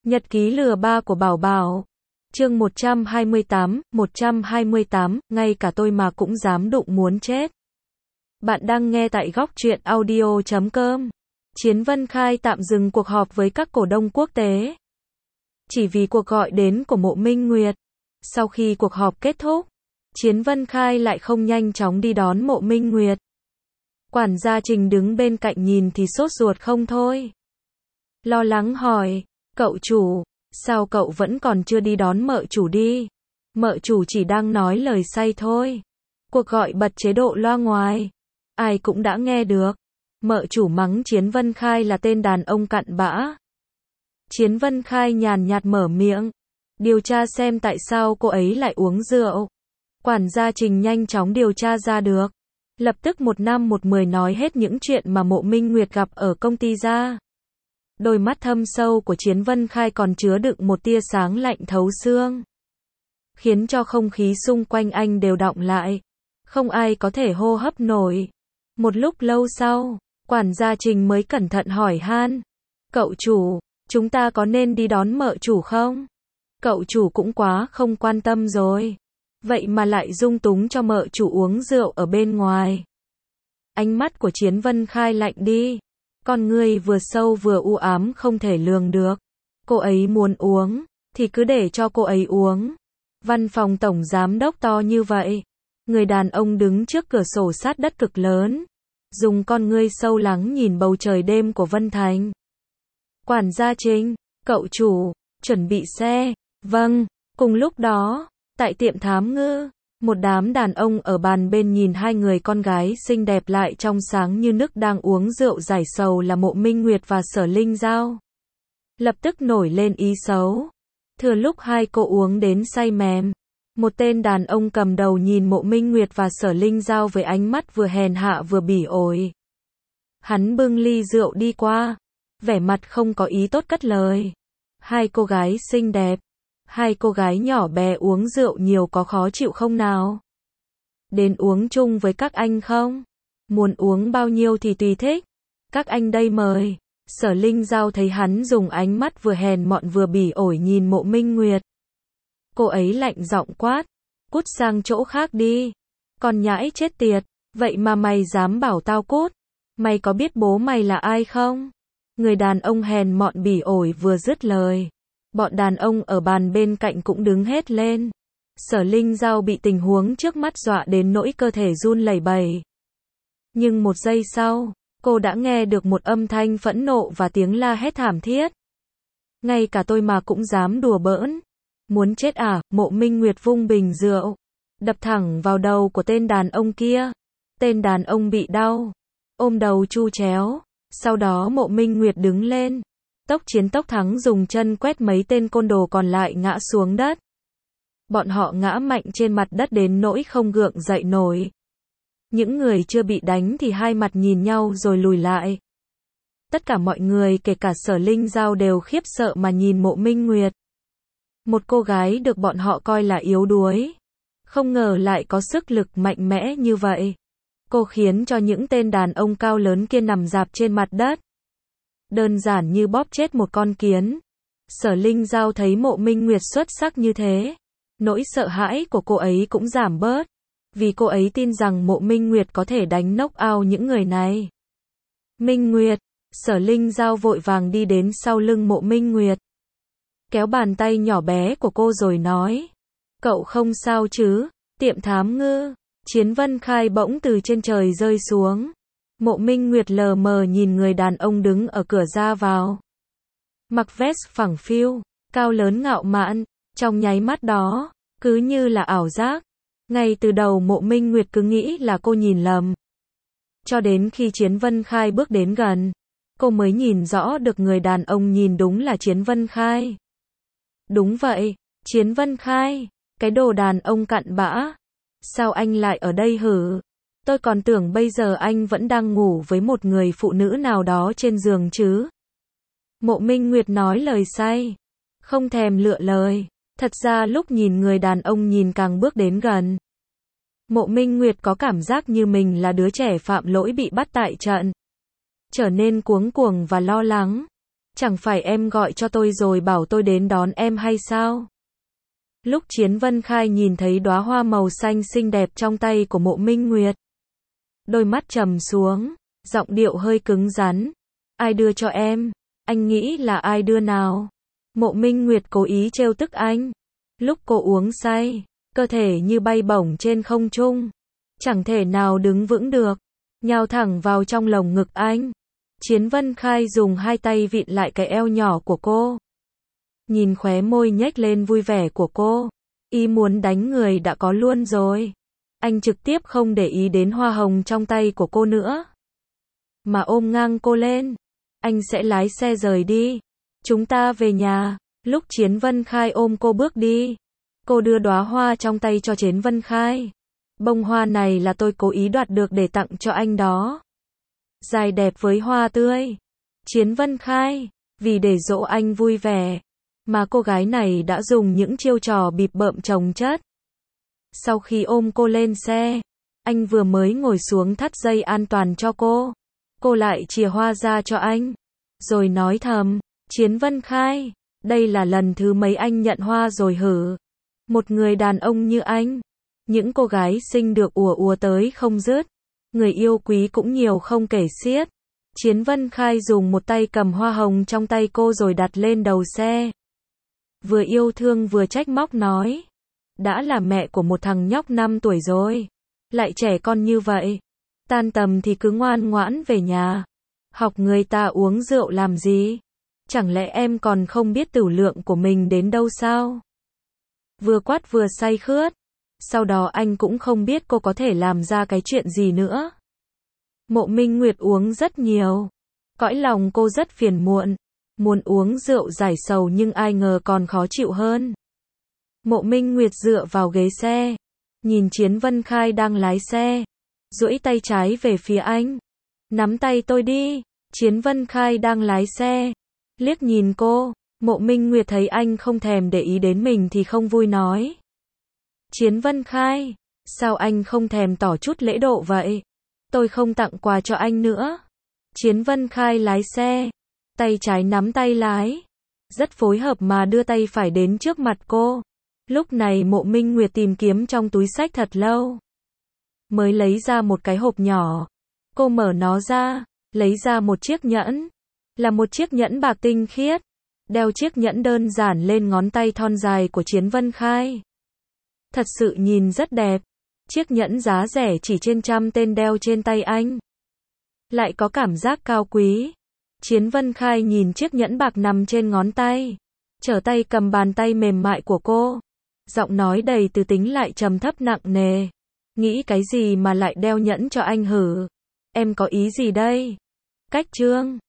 Nhật ký lừa ba của Bảo Bảo. Chương 128, ngay cả tôi mà cũng dám đụng muốn chết. Bạn đang nghe tại góc truyện audio.com. Chiến Vân Khai tạm dừng cuộc họp với các cổ đông quốc tế. Chỉ vì cuộc gọi đến của Mộ Minh Nguyệt. Sau khi cuộc họp kết thúc, Chiến Vân Khai lại không nhanh chóng đi đón Mộ Minh Nguyệt. Quản gia Trình đứng bên cạnh nhìn thì sốt ruột không thôi. Lo lắng hỏi, cậu chủ, sao cậu vẫn còn chưa đi đón mợ chủ đi? Mợ chủ chỉ đang nói lời say thôi. Cuộc gọi bật chế độ loa ngoài. Ai cũng đã nghe được. Mợ chủ mắng Chiến Vân Khai là tên đàn ông cặn bã. Chiến Vân Khai nhàn nhạt mở miệng. Điều tra xem tại sao cô ấy lại uống rượu. Quản gia Trình nhanh chóng điều tra ra được. Lập tức 1 năm 1 10 nói hết những chuyện mà Mộ Minh Nguyệt gặp ở công ty ra. Đôi mắt thâm sâu của Chiến Vân Khai còn chứa đựng một tia sáng lạnh thấu xương. Khiến cho không khí xung quanh anh đều đọng lại. Không ai có thể hô hấp nổi. Một lúc lâu sau, quản gia Trình mới cẩn thận hỏi han. Cậu chủ, chúng ta có nên đi đón mợ chủ không? Cậu chủ cũng quá không quan tâm rồi. Vậy mà lại dung túng cho mợ chủ uống rượu ở bên ngoài. Ánh mắt của Chiến Vân Khai lạnh đi. Con người vừa sâu vừa u ám không thể lường được. Cô ấy muốn uống, thì cứ để cho cô ấy uống. Văn phòng tổng giám đốc to như vậy. Người đàn ông đứng trước cửa sổ sát đất cực lớn. Dùng con ngươi sâu lắng nhìn bầu trời đêm của Vân Thành. Quản gia Trình, cậu chủ, chuẩn bị xe. Vâng, cùng lúc đó, tại tiệm thám ngư, một đám đàn ông ở bàn bên nhìn hai người con gái xinh đẹp lại trong sáng như nước đang uống rượu giải sầu là Mộ Minh Nguyệt và Sở Linh Giao. Lập tức nổi lên ý xấu. Thừa lúc hai cô uống đến say mềm, một tên đàn ông cầm đầu nhìn Mộ Minh Nguyệt và Sở Linh Giao với ánh mắt vừa hèn hạ vừa bỉ ổi. Hắn bưng ly rượu đi qua, vẻ mặt không có ý tốt cất lời. Hai cô gái xinh đẹp, hai cô gái nhỏ bé uống rượu nhiều có khó chịu không nào? Đến uống chung với các anh không? Muốn uống bao nhiêu thì tùy thích. Các anh đây mời. Sở Linh Giao thấy hắn dùng ánh mắt vừa hèn mọn vừa bỉ ổi nhìn Mộ Minh Nguyệt. Cô ấy lạnh giọng quát. Cút sang chỗ khác đi. Con nhãi chết tiệt. Vậy mà mày dám bảo tao cút? Mày có biết bố mày là ai không? Người đàn ông hèn mọn bỉ ổi vừa dứt lời. Bọn đàn ông ở bàn bên cạnh cũng đứng hết lên. Sở Linh Giao bị tình huống trước mắt dọa đến nỗi cơ thể run lẩy bẩy. Nhưng một giây sau, cô đã nghe được một âm thanh phẫn nộ và tiếng la hét thảm thiết. Ngay cả tôi mà cũng dám đùa bỡn. Muốn chết à? Mộ Minh Nguyệt vung bình rượu, đập thẳng vào đầu của tên đàn ông kia. Tên đàn ông bị đau, ôm đầu chu chéo. Sau đó Mộ Minh Nguyệt đứng lên. Tốc chiến tốc thắng dùng chân quét mấy tên côn đồ còn lại ngã xuống đất. Bọn họ ngã mạnh trên mặt đất đến nỗi không gượng dậy nổi. Những người chưa bị đánh thì hai mặt nhìn nhau rồi lùi lại. Tất cả mọi người kể cả Sở Linh Giao đều khiếp sợ mà nhìn Mộ Minh Nguyệt. Một cô gái được bọn họ coi là yếu đuối. Không ngờ lại có sức lực mạnh mẽ như vậy. Cô khiến cho những tên đàn ông cao lớn kia nằm rạp trên mặt đất. Đơn giản như bóp chết một con kiến. Sở Linh Giao thấy Mộ Minh Nguyệt xuất sắc như thế. Nỗi sợ hãi của cô ấy cũng giảm bớt. Vì cô ấy tin rằng Mộ Minh Nguyệt có thể đánh knock out những người này. Minh Nguyệt, Sở Linh Giao vội vàng đi đến sau lưng Mộ Minh Nguyệt. Kéo bàn tay nhỏ bé của cô rồi nói. Cậu không sao chứ? Tiệm thám ngư. Chiến Vân Khai bỗng từ trên trời rơi xuống. Mộ Minh Nguyệt lờ mờ nhìn người đàn ông đứng ở cửa ra vào. Mặc vest phẳng phiu, cao lớn ngạo mạn, trong nháy mắt đó, cứ như là ảo giác. Ngay từ đầu Mộ Minh Nguyệt cứ nghĩ là cô nhìn lầm. Cho đến khi Chiến Vân Khai bước đến gần, cô mới nhìn rõ được người đàn ông nhìn đúng là Chiến Vân Khai. Đúng vậy, Chiến Vân Khai, cái đồ đàn ông cặn bã. Sao anh lại ở đây hử? Tôi còn tưởng bây giờ anh vẫn đang ngủ với một người phụ nữ nào đó trên giường chứ. Mộ Minh Nguyệt nói lời say. Không thèm lựa lời. Thật ra lúc nhìn người đàn ông nhìn càng bước đến gần. Mộ Minh Nguyệt có cảm giác như mình là đứa trẻ phạm lỗi bị bắt tại trận. Trở nên cuống cuồng và lo lắng. Chẳng phải em gọi cho tôi rồi bảo tôi đến đón em hay sao? Lúc Chiến Vân Khai nhìn thấy đóa hoa màu xanh xinh đẹp trong tay của Mộ Minh Nguyệt, đôi mắt trầm xuống, giọng điệu hơi cứng rắn. Ai đưa cho em? Anh nghĩ là ai đưa nào? Mộ Minh Nguyệt cố ý trêu tức anh. Lúc cô uống say, cơ thể như bay bổng trên không trung, chẳng thể nào đứng vững được, nhào thẳng vào trong lồng ngực anh. Chiến Vân Khai dùng hai tay vịn lại cái eo nhỏ của cô. Nhìn khóe môi nhếch lên vui vẻ của cô, ý muốn đánh người đã có luôn rồi. Anh trực tiếp không để ý đến hoa hồng trong tay của cô nữa, mà ôm ngang cô lên. Anh sẽ lái xe rời đi. Chúng ta về nhà. Lúc Chiến Vân Khai ôm cô bước đi, cô đưa đóa hoa trong tay cho Chiến Vân Khai. Bông hoa này là tôi cố ý đoạt được để tặng cho anh đó. Dài đẹp với hoa tươi. Chiến Vân Khai, vì để dỗ anh vui vẻ, mà cô gái này đã dùng những chiêu trò bịp bợm chồng chất. Sau khi ôm cô lên xe, anh vừa mới ngồi xuống thắt dây an toàn cho cô lại chìa hoa ra cho anh, rồi nói thầm, Chiến Vân Khai, đây là lần thứ mấy anh nhận hoa rồi hử? Một người đàn ông như anh, những cô gái xinh được ùa tới không dứt, người yêu quý cũng nhiều không kể xiết. Chiến Vân Khai dùng một tay cầm hoa hồng trong tay cô rồi đặt lên đầu xe. Vừa yêu thương vừa trách móc nói, đã là mẹ của một thằng nhóc 5 tuổi rồi, lại trẻ con như vậy. Tan tầm thì cứ ngoan ngoãn về nhà. Học người ta uống rượu làm gì? Chẳng lẽ em còn không biết tửu lượng của mình đến đâu sao? Vừa quát vừa say khướt. Sau đó anh cũng không biết cô có thể làm ra cái chuyện gì nữa. Mộ Minh Nguyệt uống rất nhiều. Cõi lòng cô rất phiền muộn. Muốn uống rượu giải sầu nhưng ai ngờ còn khó chịu hơn. Mộ Minh Nguyệt dựa vào ghế xe, nhìn Chiến Vân Khai đang lái xe, duỗi tay trái về phía anh. Nắm tay tôi đi. Chiến Vân Khai đang lái xe, liếc nhìn cô. Mộ Minh Nguyệt thấy anh không thèm để ý đến mình thì không vui nói, Chiến Vân Khai, sao anh không thèm tỏ chút lễ độ vậy? Tôi không tặng quà cho anh nữa. Chiến Vân Khai lái xe, tay trái nắm tay lái, rất phối hợp mà đưa tay phải đến trước mặt cô. Lúc này Mộ Minh Nguyệt tìm kiếm trong túi xách thật lâu, mới lấy ra một cái hộp nhỏ. Cô mở nó ra, lấy ra một chiếc nhẫn, là một chiếc nhẫn bạc tinh khiết. Đeo chiếc nhẫn đơn giản lên ngón tay thon dài của Chiến Vân Khai. Thật sự nhìn rất đẹp. Chiếc nhẫn giá rẻ chỉ trên trăm tên đeo trên tay anh, lại có cảm giác cao quý. Chiến Vân Khai nhìn chiếc nhẫn bạc nằm trên ngón tay, trở tay cầm bàn tay mềm mại của cô. Giọng nói đầy từ tính lại trầm thấp nặng nề. Nghĩ cái gì mà lại đeo nhẫn cho anh hử? Em có ý gì đây? Cách trương.